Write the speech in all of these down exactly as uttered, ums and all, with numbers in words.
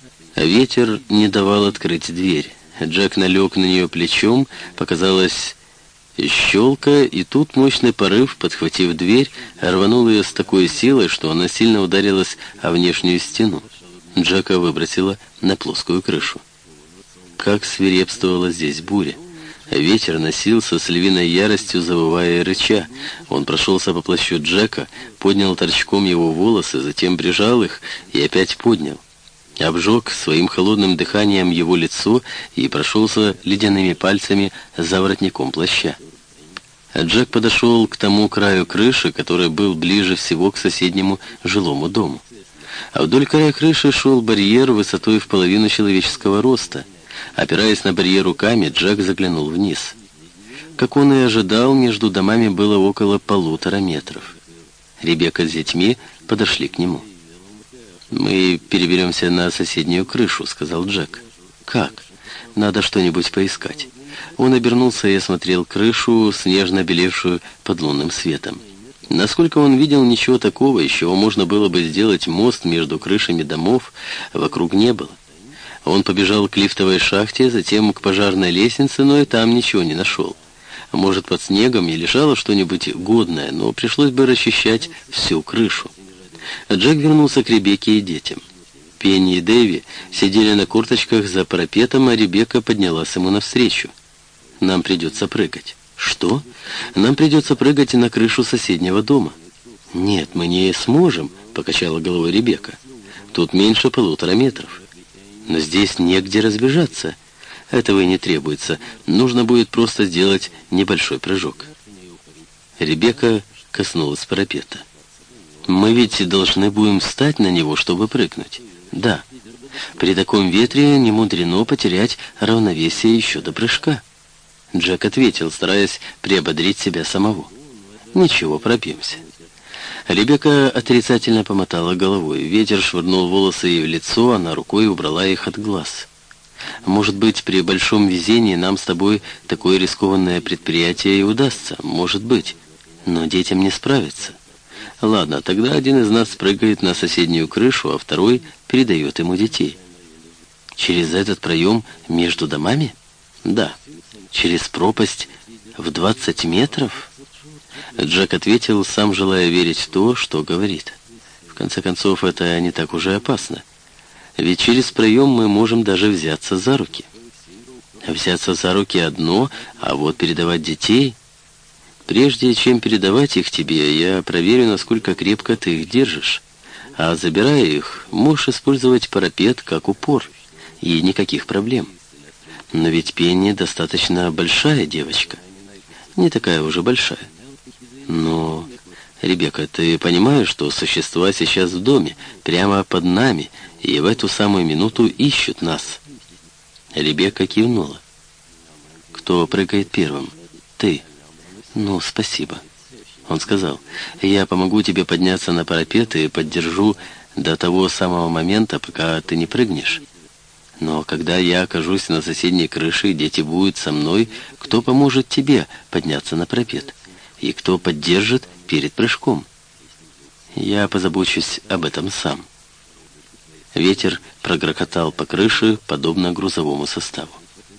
А ветер не давал открыть дверь. Джек налег на нее плечом, показалось щелка, и тут мощный порыв, подхватив дверь, рванул ее с такой силой, что она сильно ударилась о внешнюю стену. Джека выбросило на плоскую крышу. Как свирепствовала здесь буря! Ветер носился с львиной яростью, завывая и рыча. Он прошелся по плащу Джека, поднял торчком его волосы, затем прижал их и опять поднял. Обжег своим холодным дыханием его лицо и прошелся ледяными пальцами за воротником плаща. Джек подошел к тому краю крыши, который был ближе всего к соседнему жилому дому. А вдоль края крыши шел барьер высотой в половину человеческого роста. Опираясь на барьер руками, Джек заглянул вниз. Как он и ожидал, между домами было около полутора метров. Ребекка с детьми подошли к нему. «Мы переберемся на соседнюю крышу», — сказал Джек. «Как? Надо что-нибудь поискать». Он обернулся и осмотрел крышу, снежно белевшую под лунным светом. Насколько он видел, ничего такого, из чего можно было бы сделать мост между крышами домов, вокруг не было. Он побежал к лифтовой шахте, затем к пожарной лестнице, но и там ничего не нашел. Может, под снегом и лежало что-нибудь годное, но пришлось бы расчищать всю крышу. Джек вернулся к Ребекке и детям. Пенни и Дэви сидели на корточках за парапетом, а Ребекка поднялась ему навстречу. «Нам придется прыгать». «Что? Нам придется прыгать на крышу соседнего дома». «Нет, мы не сможем», — покачала головой Ребекка. «Тут меньше полутора метров». «Но здесь негде разбежаться». «Этого и не требуется. Нужно будет просто сделать небольшой прыжок». Ребекка коснулась парапета. «Мы ведь должны будем встать на него, чтобы прыгнуть». «Да. При таком ветре не мудрено потерять равновесие еще до прыжка». Джек ответил, стараясь приободрить себя самого. «Ничего, пробьемся». Ребекка отрицательно помотала головой. Ветер швырнул волосы ей в лицо, она рукой убрала их от глаз. «Может быть, при большом везении нам с тобой такое рискованное предприятие и удастся. Может быть. Но детям не справиться. Ладно, тогда один из нас прыгает на соседнюю крышу, а второй передает ему детей». «Через этот проем между домами?» «Да». «Через пропасть в двадцать метров?» Джек ответил, сам желая верить в то, что говорит. В конце концов, это не так уже опасно. Ведь через проем мы можем даже взяться за руки. Взяться за руки одно, а вот передавать детей... Прежде чем передавать их тебе, я проверю, насколько крепко ты их держишь. А забирая их, можешь использовать парапет как упор. И никаких проблем. Но ведь Пенни достаточно большая девочка. Не такая уже большая. Но, Ребекка, ты понимаешь, что существа сейчас в доме, прямо под нами, и в эту самую минуту ищут нас?» Ребекка кивнула. «Кто прыгает первым?» «Ты». «Ну, спасибо». Он сказал, «Я помогу тебе подняться на парапет и поддержу до того самого момента, пока ты не прыгнешь. Но когда я окажусь на соседней крыше, и дети будут со мной, кто поможет тебе подняться на парапет? И кто поддержит перед прыжком? Я позабочусь об этом сам». Ветер прогрохотал по крыше, подобно грузовому составу.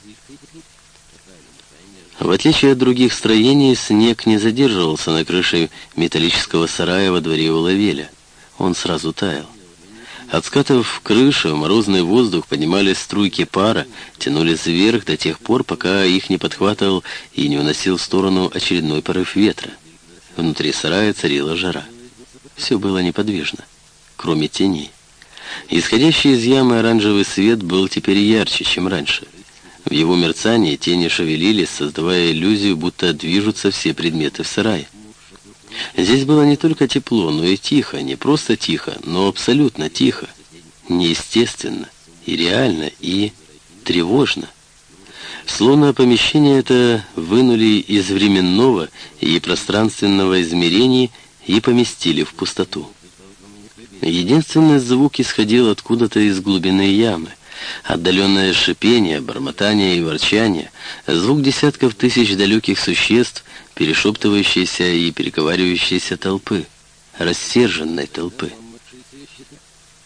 В отличие от других строений, снег не задерживался на крыше металлического сарая во дворе у Лавеля. Он сразу таял. От скатов крыши в морозный воздух поднимались струйки пара, тянулись вверх до тех пор, пока их не подхватывал и не уносил в сторону очередной порыв ветра. Внутри сарая царила жара. Все было неподвижно, кроме теней. Исходящий из ямы оранжевый свет был теперь ярче, чем раньше. В его мерцании тени шевелились, создавая иллюзию, будто движутся все предметы в сарае. Здесь было не только тепло, но и тихо, не просто тихо, но абсолютно тихо, неестественно, и реально, и тревожно. Словно помещение это вынули из временного и пространственного измерений и поместили в пустоту. Единственный звук исходил откуда-то из глубины ямы. Отдаленное шипение, бормотание и ворчание, звук десятков тысяч далеких существ, перешептывающейся и переговаривающейся толпы, рассерженной толпы.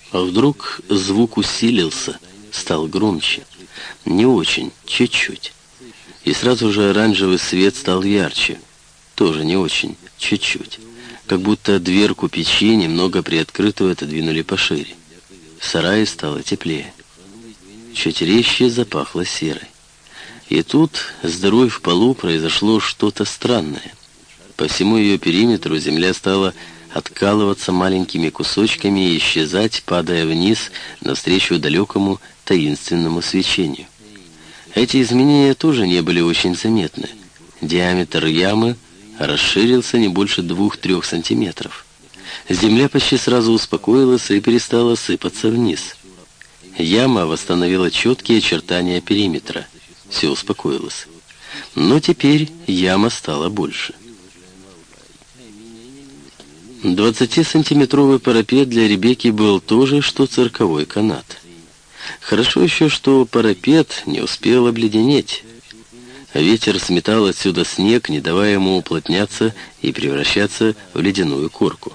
А вдруг звук усилился, стал громче. Не очень, чуть-чуть. И сразу же оранжевый свет стал ярче. Тоже не очень, чуть-чуть. Как будто дверку печи, немного приоткрытую, отодвинули пошире. В сарае стало теплее. Чуть резче запахло серой. И тут с дырой в полу произошло что-то странное. По всему ее периметру земля стала откалываться маленькими кусочками и исчезать, падая вниз навстречу далекому таинственному свечению. Эти изменения тоже не были очень заметны. Диаметр ямы расширился не больше двух-трех сантиметров. Земля почти сразу успокоилась и перестала сыпаться вниз. Яма восстановила четкие очертания периметра. Все успокоилось. Но теперь яма стала больше. Двадцатисантиметровый парапет для Ребекки был тоже, что цирковой канат. Хорошо еще, что парапет не успел обледенеть. Ветер сметал отсюда снег, не давая ему уплотняться и превращаться в ледяную корку.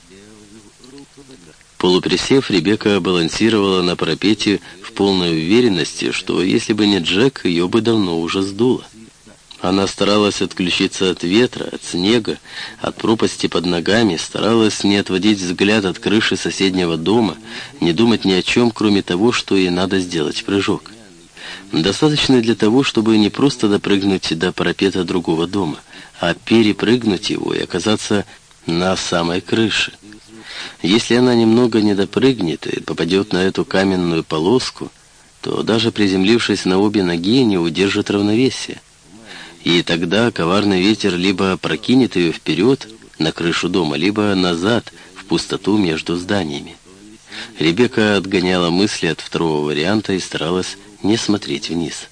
Полуприсев, Ребекка балансировала на парапете в полной уверенности, что если бы не Джек, ее бы давно уже сдуло. Она старалась отключиться от ветра, от снега, от пропасти под ногами, старалась не отводить взгляд от крыши соседнего дома, не думать ни о чем, кроме того, что ей надо сделать прыжок. Достаточно для того, чтобы не просто допрыгнуть до парапета другого дома, а перепрыгнуть его и оказаться на самой крыше. Если она немного не допрыгнет и попадет на эту каменную полоску, то даже приземлившись на обе ноги, не удержит равновесия. И тогда коварный ветер либо прокинет ее вперед на крышу дома, либо назад в пустоту между зданиями. Ребекка отгоняла мысли от второго варианта и старалась не смотреть вниз.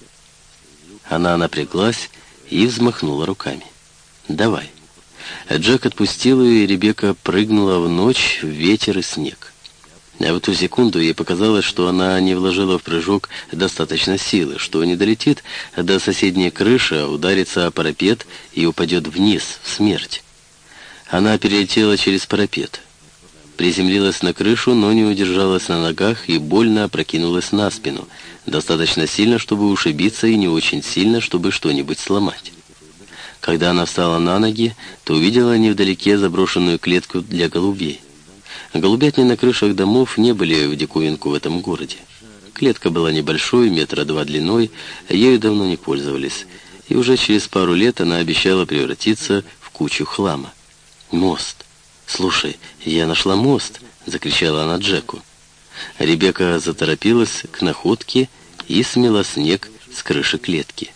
Она напряглась и взмахнула руками. «Давай». Джек отпустил ее, и Ребекка прыгнула в ночь, в ветер и снег. А в эту секунду ей показалось, что она не вложила в прыжок достаточно силы, что не долетит до соседней крыши, а ударится о парапет и упадет вниз, в смерть. Она перелетела через парапет, приземлилась на крышу, но не удержалась на ногах и больно опрокинулась на спину, достаточно сильно, чтобы ушибиться, и не очень сильно, чтобы что-нибудь сломать. Когда она встала на ноги, то увидела невдалеке заброшенную клетку для голубей. Голубятни на крышах домов не были в диковинку в этом городе. Клетка была небольшой, метра два длиной, ею давно не пользовались, и уже через пару лет она обещала превратиться в кучу хлама. «Мост! Слушай, я нашла мост!» — закричала она Джеку. Ребекка заторопилась к находке и смела снег с крыши клетки.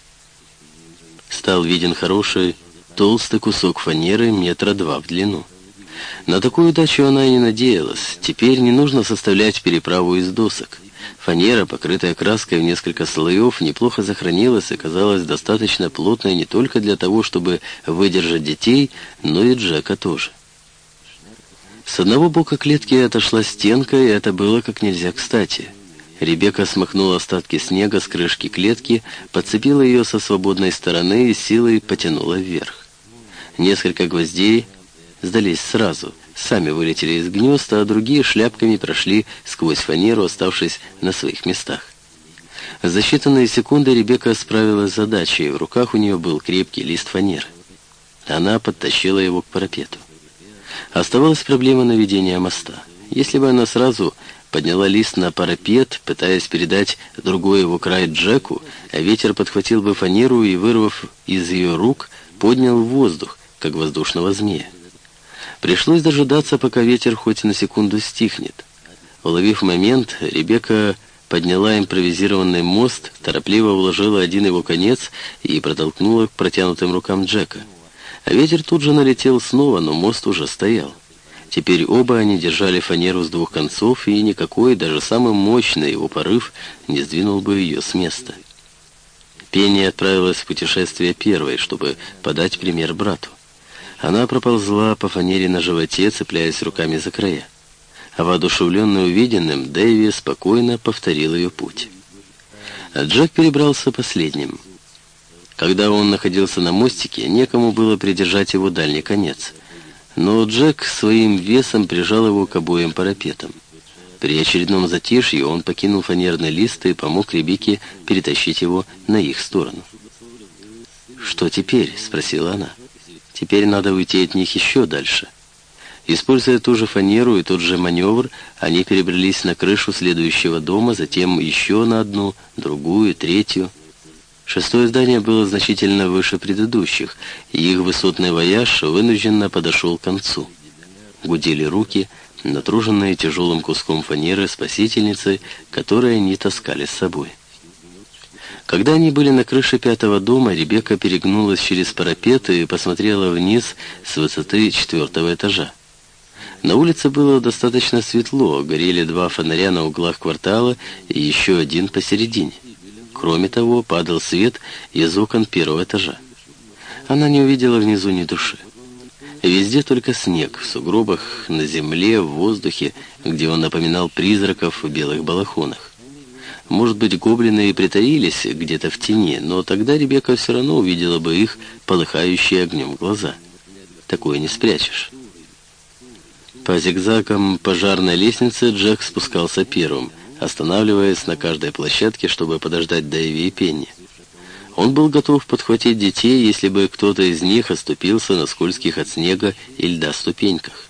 Стал виден хороший, толстый кусок фанеры метра два в длину. На такую удачу она и не надеялась. Теперь не нужно составлять переправу из досок. Фанера, покрытая краской в несколько слоев, неплохо сохранилась и казалась достаточно плотной не только для того, чтобы выдержать детей, но и Джека тоже. С одного бока клетки отошла стенка, и это было как нельзя кстати. Ребекка смахнула остатки снега с крышки клетки, подцепила ее со свободной стороны и силой потянула вверх. Несколько гвоздей сдались сразу, сами вылетели из гнезда, а другие шляпками прошли сквозь фанеру, оставшись на своих местах. За считанные секунды Ребекка справилась с задачей, в руках у нее был крепкий лист фанеры. Она подтащила его к парапету. Оставалась проблема наведения моста. Если бы она сразу подняла лист на парапет, пытаясь передать другой его край Джеку, а ветер подхватил бы фанеру и, вырвав из ее рук, поднял в воздух, как воздушного змея. Пришлось дожидаться, пока ветер хоть на секунду стихнет. Уловив момент, Ребекка подняла импровизированный мост, торопливо уложила один его конец и протолкнула к протянутым рукам Джека. А ветер тут же налетел снова, но мост уже стоял. Теперь оба они держали фанеру с двух концов, и никакой, даже самый мощный его порыв не сдвинул бы ее с места. Пенни отправилась в путешествие первой, чтобы подать пример брату. Она проползла по фанере на животе, цепляясь руками за края. А воодушевленный увиденным, Дэви спокойно повторил ее путь. А Джек перебрался последним. Когда он находился на мостике, некому было придержать его дальний конец. Но Джек своим весом прижал его к обоим парапетам. При очередном затишье он покинул фанерный лист и помог Ребекке перетащить его на их сторону. «Что теперь?» — спросила она. «Теперь надо уйти от них еще дальше». Используя ту же фанеру и тот же маневр, они перебрались на крышу следующего дома, затем еще на одну, другую, третью. Шестое здание было значительно выше предыдущих, и их высотный вояж вынужденно подошел к концу. Гудели руки, натруженные тяжелым куском фанеры спасительницы, которые они таскали с собой. Когда они были на крыше пятого дома, Ребекка перегнулась через парапет и посмотрела вниз с высоты четвертого этажа. На улице было достаточно светло, горели два фонаря на углах квартала и еще один посередине. Кроме того, падал свет из окон первого этажа. Она не увидела внизу ни души. Везде только снег, в сугробах, на земле, в воздухе, где он напоминал призраков в белых балахонах. Может быть, гоблины и притаились где-то в тени, но тогда Ребекка все равно увидела бы их полыхающие огнем глаза. Такое не спрячешь. По зигзагам пожарной лестницы Джек спускался первым, останавливаясь на каждой площадке, чтобы подождать Дэйви и Пенни. Он был готов подхватить детей, если бы кто-то из них оступился на скользких от снега и льда ступеньках.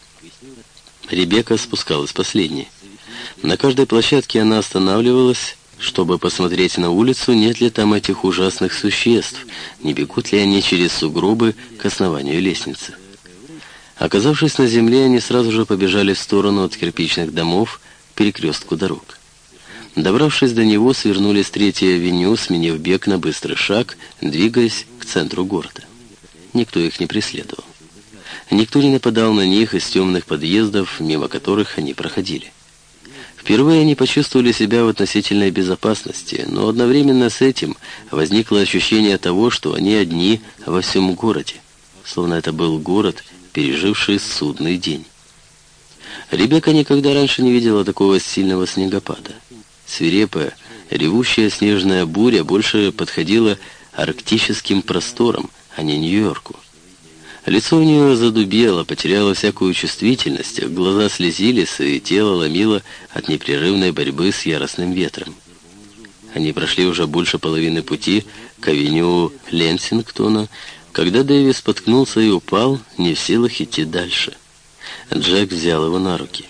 Ребекка спускалась последней. На каждой площадке она останавливалась, чтобы посмотреть на улицу, нет ли там этих ужасных существ, не бегут ли они через сугробы к основанию лестницы. Оказавшись на земле, они сразу же побежали в сторону от кирпичных домов к перекрестку дорог. Добравшись до него, свернули с третьей авеню, сменив бег на быстрый шаг, двигаясь к центру города. Никто их не преследовал. Никто не нападал на них из темных подъездов, мимо которых они проходили. Впервые они почувствовали себя в относительной безопасности, но одновременно с этим возникло ощущение того, что они одни во всем городе, словно это был город, переживший судный день. Ребекка никогда раньше не видела такого сильного снегопада. Свирепая, ревущая снежная буря больше подходила арктическим просторам, а не Нью-Йорку. Лицо у нее задубело, потеряло всякую чувствительность, глаза слезились, и тело ломило от непрерывной борьбы с яростным ветром. Они прошли уже больше половины пути к авеню Ленсингтона, когда Дэви споткнулся и упал, не в силах идти дальше. Джек взял его на руки.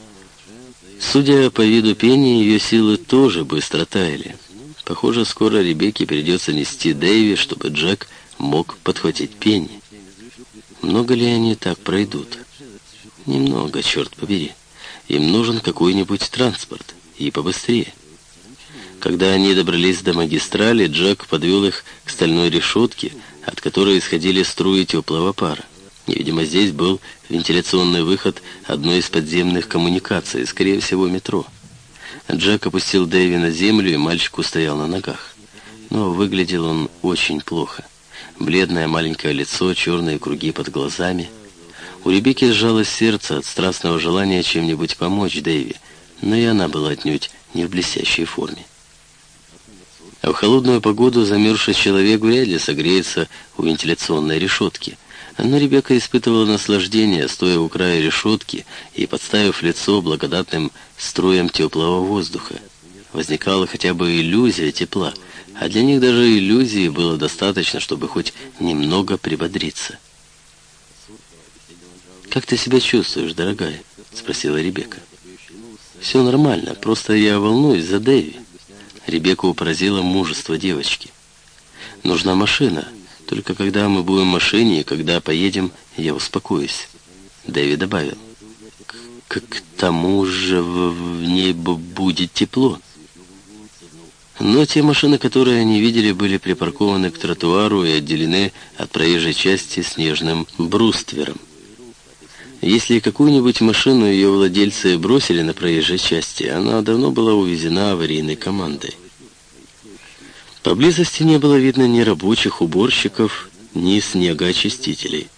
Судя по виду Пенни, ее силы тоже быстро таяли. Похоже, скоро Ребекке придется нести Дэви, чтобы Джек мог подхватить Пенни. Много ли они так пройдут? Немного, черт побери. Им нужен какой-нибудь транспорт, и побыстрее. Когда они добрались до магистрали, Джек подвел их к стальной решетке, от которой исходили струи теплого пара. И, видимо, здесь был вентиляционный выход одной из подземных коммуникаций, скорее всего, метро. Джек опустил Дэви на землю, и мальчик устоял на ногах. Но выглядел он очень плохо. Бледное маленькое лицо, черные круги под глазами. У Ребекки сжалось сердце от страстного желания чем-нибудь помочь Дэви, но и она была отнюдь не в блестящей форме. А в холодную погоду замерзший человек вряд ли согреется у вентиляционной решетки. Но Ребекка испытывала наслаждение, стоя у края решетки и подставив лицо благодатным струям теплого воздуха. Возникала хотя бы иллюзия тепла, а для них даже иллюзии было достаточно, чтобы хоть немного прибодриться. «Как ты себя чувствуешь, дорогая?» — спросила Ребекка. «Все нормально, просто я волнуюсь за Дэви». Ребекку поразило мужество девочки. «Нужна машина. Только когда мы будем в машине и когда поедем, я успокоюсь». Дэви добавил. «К, к тому же в, в ней будет тепло». Но те машины, которые они видели, были припаркованы к тротуару и отделены от проезжей части снежным бруствером. Если какую-нибудь машину ее владельцы бросили на проезжей части, она давно была увезена аварийной командой. Поблизости не было видно ни рабочих уборщиков, ни снегоочистителей.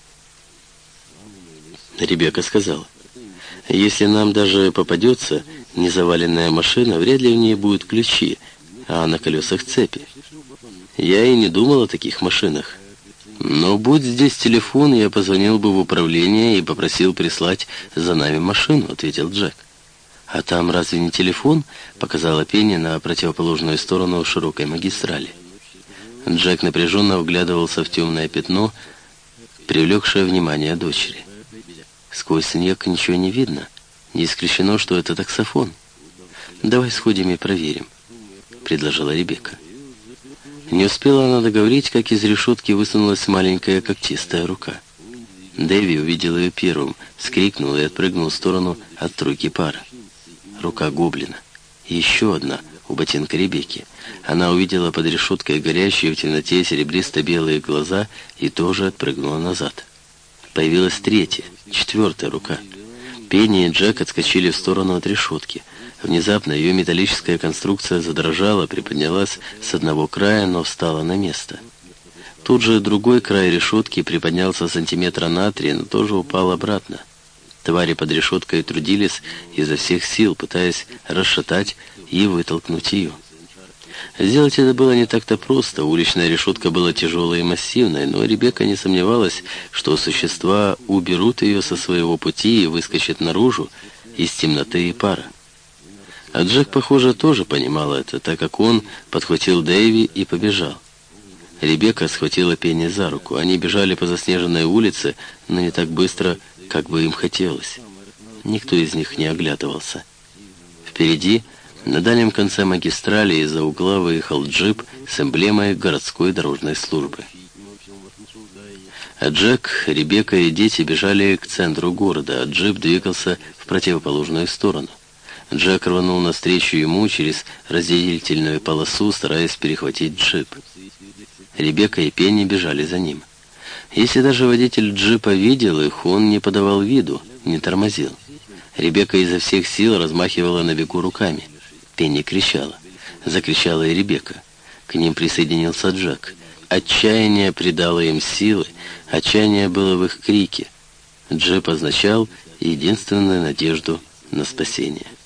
Ребекка сказала: «Если нам даже попадется незаваленная машина, вряд ли в ней будут ключи, а на колесах цепи. Я и не думал о таких машинах. Но будь здесь телефон, я позвонил бы в управление и попросил прислать за нами машину», — ответил Джек. «А там разве не телефон?» — показала Пенни на противоположную сторону широкой магистрали. Джек напряженно вглядывался в темное пятно, привлекшее внимание дочери. «Сквозь снег ничего не видно. Не исключено, что это таксофон. Давай сходим и проверим», — предложила Ребекка. Не успела она договорить, как из решетки высунулась маленькая когтистая рука. Дэви увидел ее первым, вскрикнул и отпрыгнул в сторону от струйки пара. Рука гоблина. И еще одна, у ботинка Ребекки. Она увидела под решеткой горящие в темноте серебристо-белые глаза и тоже отпрыгнула назад. Появилась третья, четвертая рука. Пенни и Джек отскочили в сторону от решетки. Внезапно ее металлическая конструкция задрожала, приподнялась с одного края, но встала на место. Тут же другой край решетки приподнялся сантиметра на три, но тоже упал обратно. Твари под решеткой трудились изо всех сил, пытаясь расшатать и вытолкнуть ее. Сделать это было не так-то просто. Уличная решетка была тяжелой и массивной, но Ребекка не сомневалась, что существа уберут ее со своего пути и выскочат наружу из темноты и пара. А Джек, похоже, тоже понимал это, так как он подхватил Дэйви и побежал. Ребекка схватила Пенни за руку. Они бежали по заснеженной улице, но не так быстро, как бы им хотелось. Никто из них не оглядывался. Впереди, на дальнем конце магистрали, из-за угла выехал джип с эмблемой городской дорожной службы. А Джек, Ребекка и дети бежали к центру города, а джип двигался в противоположную сторону. Джек рванул навстречу ему через разделительную полосу, стараясь перехватить джип. Ребекка и Пенни бежали за ним. Если даже водитель джипа видел их, он не подавал виду, не тормозил. Ребекка изо всех сил размахивала на бегу руками. Пенни кричала. Закричала и Ребекка. К ним присоединился Джек. Отчаяние придало им силы, отчаяние было в их крике. Джип означал единственную надежду на спасение.